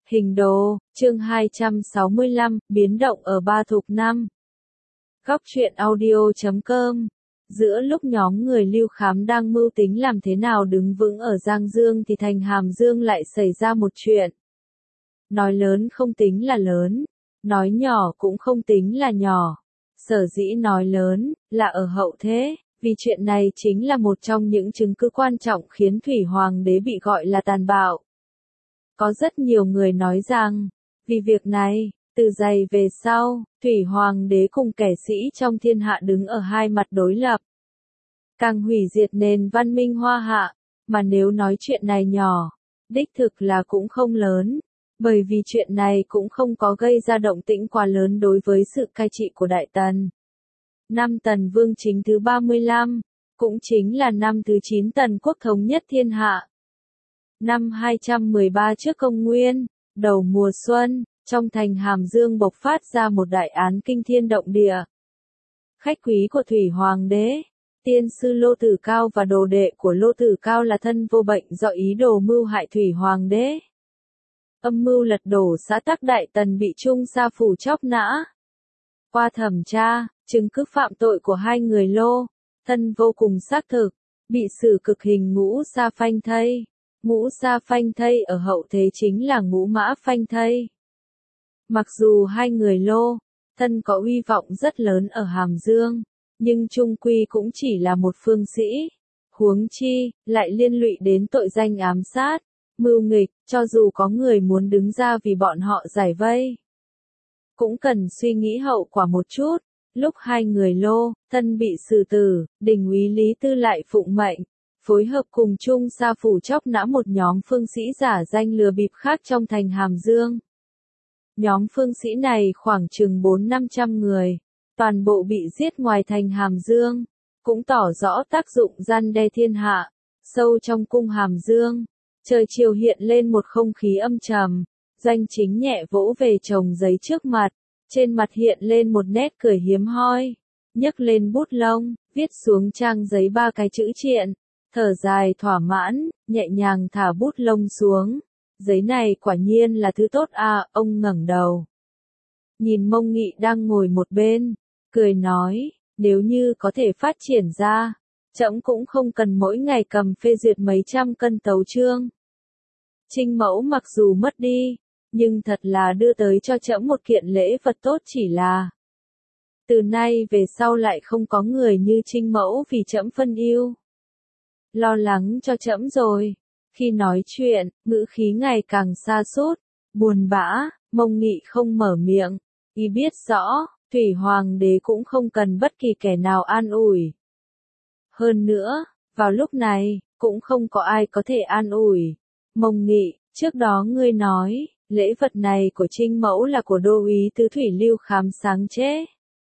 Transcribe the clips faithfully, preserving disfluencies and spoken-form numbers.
Hình đồ, chương hai trăm sáu mươi lăm, biến động ở Ba Thục năm. Góc truyện audio chấm com. Giữa lúc nhóm người Lưu Khám đang mưu tính làm thế nào đứng vững ở Giang Dương thì thành Hàm Dương lại xảy ra một chuyện. Nói lớn không tính là lớn, nói nhỏ cũng không tính là nhỏ. Sở dĩ nói lớn, là ở hậu thế, vì chuyện này chính là một trong những chứng cứ quan trọng khiến Thủy Hoàng đế bị gọi là tàn bạo. Có rất nhiều người nói rằng, vì việc này, từ giày về sau, Thủy Hoàng đế cùng kẻ sĩ trong thiên hạ đứng ở hai mặt đối lập. Càng hủy diệt nền văn minh Hoa Hạ, mà nếu nói chuyện này nhỏ, đích thực là cũng không lớn, bởi vì chuyện này cũng không có gây ra động tĩnh quá lớn đối với sự cai trị của Đại Tần. Năm Tần Vương chính thứ ba mươi lăm, cũng chính là năm thứ chín Tần Quốc thống nhất thiên hạ. Năm hai trăm mười ba trước công nguyên, đầu mùa xuân, trong thành Hàm Dương bộc phát ra một đại án kinh thiên động địa. Khách quý của Thủy Hoàng đế, tiên sư Lô Tử Cao và đồ đệ của Lô Tử Cao là thân vô bệnh do ý đồ mưu hại Thủy Hoàng đế. Âm mưu lật đổ xã tắc Đại Tần bị Trung Sa Phủ chóc nã. Qua thẩm tra, chứng cứ phạm tội của hai người Lô, thân vô cùng xác thực, bị xử cực hình Ngũ Sa Phanh Thây. Ngũ Sa Phanh Thây ở hậu thế chính là Ngũ Mã Phanh Thây. Mặc dù hai người Lô, thân có uy vọng rất lớn ở Hàm Dương, nhưng chung quy cũng chỉ là một phương sĩ. Huống chi, lại liên lụy đến tội danh ám sát, mưu nghịch, cho dù có người muốn đứng ra vì bọn họ giải vây. Cũng cần suy nghĩ hậu quả một chút, lúc hai người Lô, thân bị xử tử, đình úy Lý Tư lại phụng mệnh, phối hợp cùng Trung Sa Phủ chóc nã một nhóm phương sĩ giả danh lừa bịp khác trong thành Hàm Dương. Nhóm phương sĩ này khoảng chừng bốn năm trăm người, toàn bộ bị giết ngoài thành Hàm Dương, cũng tỏ rõ tác dụng răn đe thiên hạ. Sâu trong cung Hàm Dương, trời chiều hiện lên một không khí âm trầm, Doanh Chính nhẹ vỗ về chồng giấy trước mặt, trên mặt hiện lên một nét cười hiếm hoi, nhấc lên bút lông, viết xuống trang giấy ba cái chữ triện. Thở dài thỏa mãn, nhẹ nhàng thả bút lông xuống. Giấy này quả nhiên là thứ tốt à, ông ngẩng đầu. Nhìn Mông Nghị đang ngồi một bên, cười nói, nếu như có thể phát triển ra, trẫm cũng không cần mỗi ngày cầm phê duyệt mấy trăm cân tấu chương. Trinh Mẫu mặc dù mất đi, nhưng thật là đưa tới cho trẫm một kiện lễ vật tốt chỉ là. Từ nay về sau lại không có người như Trinh Mẫu vì trẫm phân ưu. Lo lắng cho trẫm rồi. Khi nói chuyện, ngữ khí ngày càng sa sút, buồn bã, Mông Nghị không mở miệng. Y biết rõ, Thủy Hoàng đế cũng không cần bất kỳ kẻ nào an ủi. Hơn nữa, vào lúc này, cũng không có ai có thể an ủi. Mông Nghị, trước đó ngươi nói, lễ vật này của Trinh Mẫu là của đô úy tứ thủy Lưu Khám sáng chế.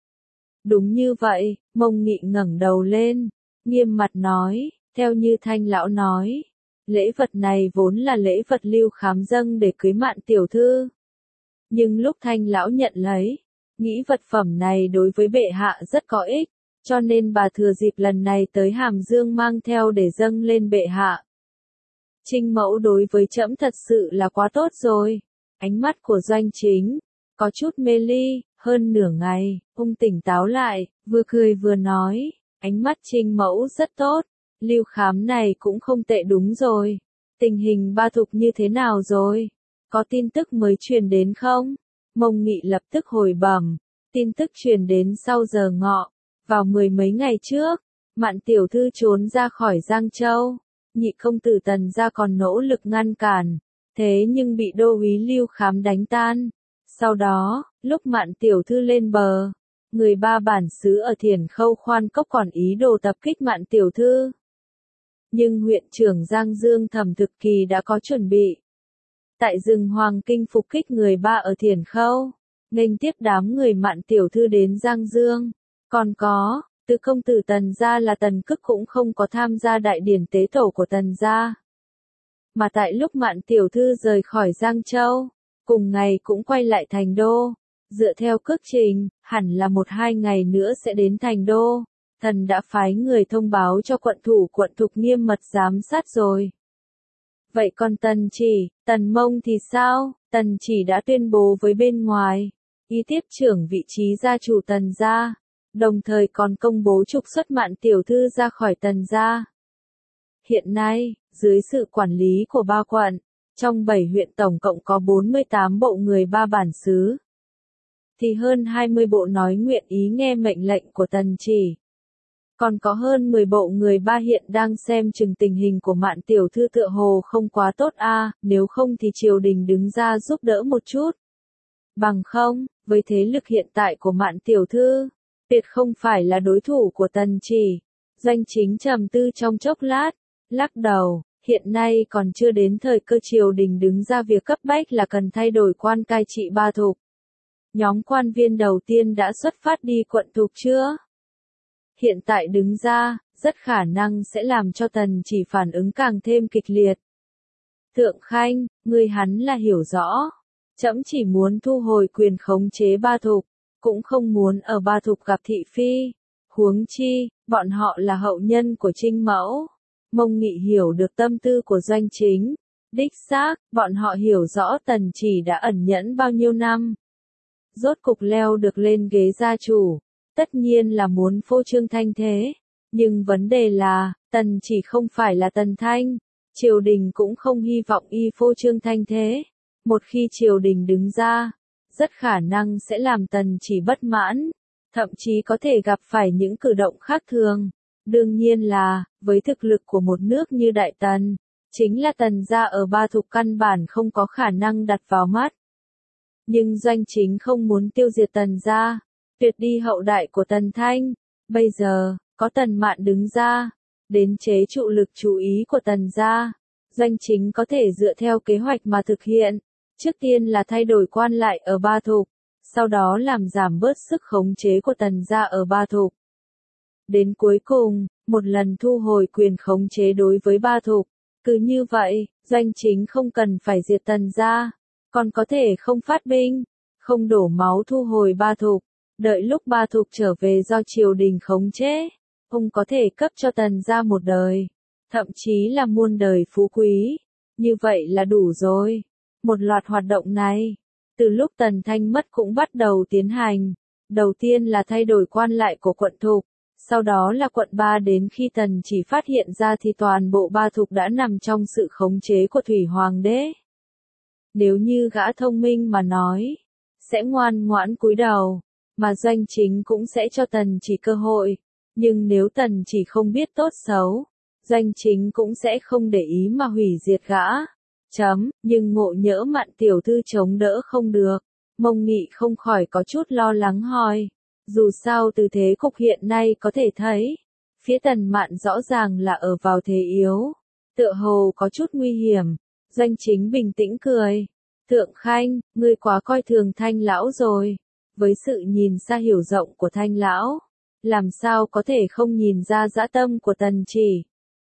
Đúng như vậy, Mông Nghị ngẩng đầu lên, nghiêm mặt nói. Theo như Thanh lão nói, lễ vật này vốn là lễ vật Lưu Khám dâng để cưới Mạn tiểu thư. Nhưng lúc Thanh lão nhận lấy, nghĩ vật phẩm này đối với bệ hạ rất có ích, cho nên bà thừa dịp lần này tới Hàm Dương mang theo để dâng lên bệ hạ. Trinh Mẫu đối với trẫm thật sự là quá tốt rồi. Ánh mắt của Doanh Chính có chút mê ly, hơn nửa ngày, ông tỉnh táo lại, vừa cười vừa nói, ánh mắt Trinh Mẫu rất tốt. Lưu Khám này cũng không tệ đúng rồi. Tình hình Ba Thục như thế nào rồi? Có tin tức mới truyền đến không? Mông Nghị lập tức hồi bẩm. Tin tức truyền đến sau giờ ngọ. Vào mười mấy ngày trước, Mạn tiểu thư trốn ra khỏi Giang Châu. Nhị công tử Tần gia còn nỗ lực ngăn cản. Thế nhưng bị đô úy Lưu Khám đánh tan. Sau đó, lúc Mạn tiểu thư lên bờ, người ba bản xứ ở Thiển Khâu Khoan Cốc còn ý đồ tập kích Mạn tiểu thư. Nhưng huyện trưởng Giang Dương Thẩm Thực Kỳ đã có chuẩn bị. Tại rừng Hoàng Kinh phục kích người ba ở Thiển Khâu, nghênh tiếp đám người Mạn tiểu thư đến Giang Dương. Còn có, tứ công tử Tần gia là Tần Cức cũng không có tham gia đại điển tế tổ của Tần gia. Mà tại lúc Mạn tiểu thư rời khỏi Giang Châu, cùng ngày cũng quay lại thành đô. Dựa theo cước trình, hẳn là một hai ngày nữa sẽ đến thành đô. Thần đã phái người thông báo cho quận thủ quận Thục nghiêm mật giám sát rồi. Vậy còn Tần Chỉ, Tần Mông thì sao? Tần Chỉ đã tuyên bố với bên ngoài, y tiếp trưởng vị trí gia chủ Tần gia, đồng thời còn công bố trục xuất Mạn tiểu thư ra khỏi Tần gia. Hiện nay, dưới sự quản lý của ba quận, trong bảy huyện tổng cộng có bốn mươi tám bộ người ba bản xứ, thì hơn hai mươi bộ nói nguyện ý nghe mệnh lệnh của Tần Chỉ. Còn có hơn mười bộ người ba hiện đang xem chừng tình hình của Mạn tiểu thư tựa hồ không quá tốt a, nếu không thì triều đình đứng ra giúp đỡ một chút. Bằng không, với thế lực hiện tại của Mạn tiểu thư, tuyệt không phải là đối thủ của Tần Chỉ. Doanh Chính trầm tư trong chốc lát, lắc đầu, hiện nay còn chưa đến thời cơ triều đình đứng ra việc cấp bách là cần thay đổi quan cai trị ba thục. Nhóm quan viên đầu tiên đã xuất phát đi quận thục chưa? Hiện tại đứng ra, rất khả năng sẽ làm cho Tần Chỉ phản ứng càng thêm kịch liệt. Thượng Khanh, ngươi hắn là hiểu rõ. Trẫm chỉ muốn thu hồi quyền khống chế ba thục, cũng không muốn ở ba thục gặp thị phi. Huống chi, bọn họ là hậu nhân của Trinh Mẫu. Mông Nghị hiểu được tâm tư của Doanh Chính. Đích xác, bọn họ hiểu rõ Tần Chỉ đã ẩn nhẫn bao nhiêu năm. Rốt cục leo được lên ghế gia chủ. Tất nhiên là muốn phô trương thanh thế. Nhưng vấn đề là, Tần Chỉ không phải là Tần Thanh. Triều đình cũng không hy vọng y phô trương thanh thế. Một khi triều đình đứng ra, rất khả năng sẽ làm Tần Chỉ bất mãn. Thậm chí có thể gặp phải những cử động khác thường. Đương nhiên là, với thực lực của một nước như Đại Tần, chính là Tần gia ở ba thục căn bản không có khả năng đặt vào mắt. Nhưng Doanh Chính không muốn tiêu diệt Tần gia, tuyệt đi hậu đại của Tần Thanh. Bây giờ, có Tần Mạn đứng ra, đến chế trụ lực chú ý của Tần gia. Doanh Chính có thể dựa theo kế hoạch mà thực hiện. Trước tiên là thay đổi quan lại ở ba thục, sau đó làm giảm bớt sức khống chế của Tần gia ở ba thục. Đến cuối cùng, một lần thu hồi quyền khống chế đối với ba thục. Cứ như vậy, Doanh Chính không cần phải diệt Tần gia, còn có thể không phát binh, không đổ máu thu hồi ba thục. Đợi lúc ba thục trở về do triều đình khống chế, ông có thể cấp cho Tần gia một đời, thậm chí là muôn đời phú quý. Như vậy là đủ rồi. Một loạt hoạt động này, từ lúc Tần Thanh mất cũng bắt đầu tiến hành. Đầu tiên là thay đổi quan lại của quận thục, sau đó là quận ba, đến khi Tần Chỉ phát hiện ra thì toàn bộ ba thục đã nằm trong sự khống chế của Thủy Hoàng đế. Nếu như gã thông minh mà nói, sẽ ngoan ngoãn cúi đầu, mà Doanh Chính cũng sẽ cho Tần Chỉ cơ hội. Nhưng nếu Tần Chỉ không biết tốt xấu, Doanh Chính cũng sẽ không để ý mà hủy diệt gã. Chấm, nhưng ngộ nhỡ Mạn tiểu thư chống đỡ không được. Mông Nghị không khỏi có chút lo lắng hỏi. Dù sao từ thế cục hiện nay có thể thấy, phía Tần Mạn rõ ràng là ở vào thế yếu. Tựa hồ có chút nguy hiểm. Doanh Chính bình tĩnh cười. Thượng Khanh, ngươi quá coi thường Thanh lão rồi. Với sự nhìn xa hiểu rộng của Thanh lão, làm sao có thể không nhìn ra dã tâm của Tần Chỉ.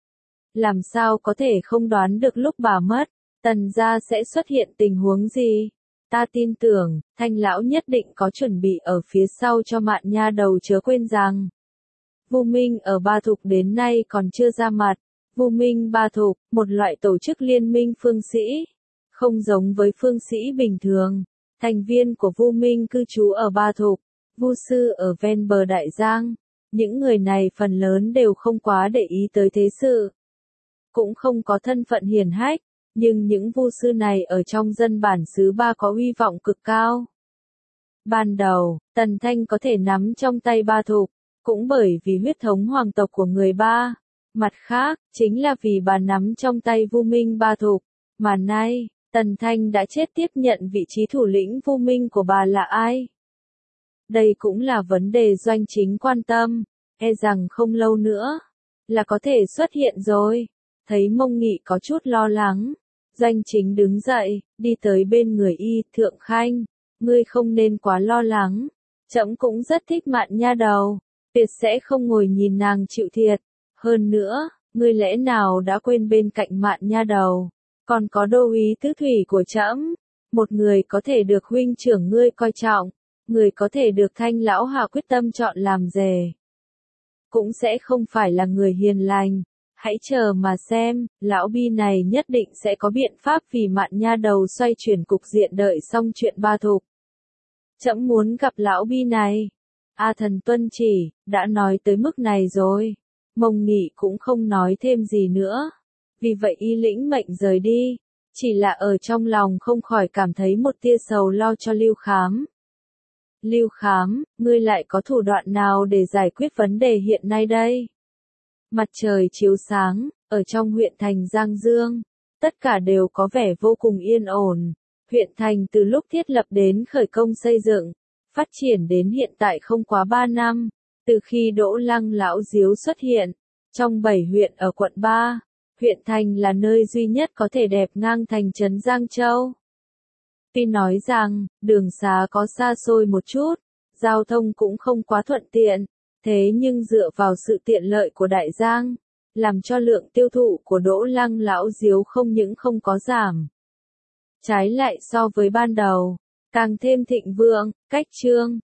Làm sao có thể không đoán được lúc bà mất, Tần gia sẽ xuất hiện tình huống gì. Ta tin tưởng, Thanh lão nhất định có chuẩn bị ở phía sau cho Mạn nha đầu, chớ quên rằng Vu Minh ở ba thục đến nay còn chưa ra mặt. Vu Minh ba thục, một loại tổ chức liên minh phương sĩ, không giống với phương sĩ bình thường. Thành viên của Vu Minh cư trú ở ba thục, Vu sư ở ven bờ Đại Giang. Những người này phần lớn đều không quá để ý tới thế sự, cũng không có thân phận hiển hách, nhưng những Vu sư này ở trong dân bản xứ ba có uy vọng cực cao. Ban đầu, Tần Thanh có thể nắm trong tay ba thục, cũng bởi vì huyết thống hoàng tộc của người ba. Mặt khác, chính là vì bà nắm trong tay Vu Minh ba thục, mà nay, Tần Thanh đã chết tiếp nhận vị trí thủ lĩnh Vu Minh của bà là ai? Đây cũng là vấn đề Doanh Chính quan tâm, e rằng không lâu nữa, là có thể xuất hiện rồi. Thấy Mông Nghị có chút lo lắng, Doanh Chính đứng dậy, đi tới bên người y. Thượng Khanh, ngươi không nên quá lo lắng, trẫm cũng rất thích Mạn nha đầu, tuyệt sẽ không ngồi nhìn nàng chịu thiệt. Hơn nữa, ngươi lẽ nào đã quên bên cạnh Mạn nha đầu, còn có đô úy tứ thủy của trẫm, một người có thể được huynh trưởng ngươi coi trọng, người có thể được Thanh lão hạ quyết tâm chọn làm rể. Cũng sẽ không phải là người hiền lành, Hãy chờ mà xem, lão Bi này nhất định sẽ có biện pháp vì Mạn nha đầu xoay chuyển cục diện đợi xong chuyện Ba Thục. Trẫm muốn gặp lão Bi này. A Thần tuân chỉ, đã nói tới mức này rồi. Mông Nghị cũng không nói thêm gì nữa. Vì vậy y lĩnh mệnh rời đi. Chỉ là ở trong lòng không khỏi cảm thấy một tia sầu lo cho Lưu Khám. Lưu Khám, ngươi lại có thủ đoạn nào để giải quyết vấn đề hiện nay đây? Mặt trời chiếu sáng, ở trong huyện thành Giang Dương, tất cả đều có vẻ vô cùng yên ổn. Huyện thành từ lúc thiết lập đến khởi công xây dựng, phát triển đến hiện tại không quá ba năm, từ khi Đỗ Lăng lão diếu xuất hiện, trong bảy huyện ở quận ba, huyện thành là nơi duy nhất có thể đẹp ngang thành trấn Giang Châu. Tuy nói rằng, đường xá có xa xôi một chút, giao thông cũng không quá thuận tiện, thế nhưng dựa vào sự tiện lợi của Đại Giang, làm cho lượng tiêu thụ của Đỗ Lăng lão diếu không những không có giảm. Trái lại so với ban đầu, càng thêm thịnh vượng, cách trương.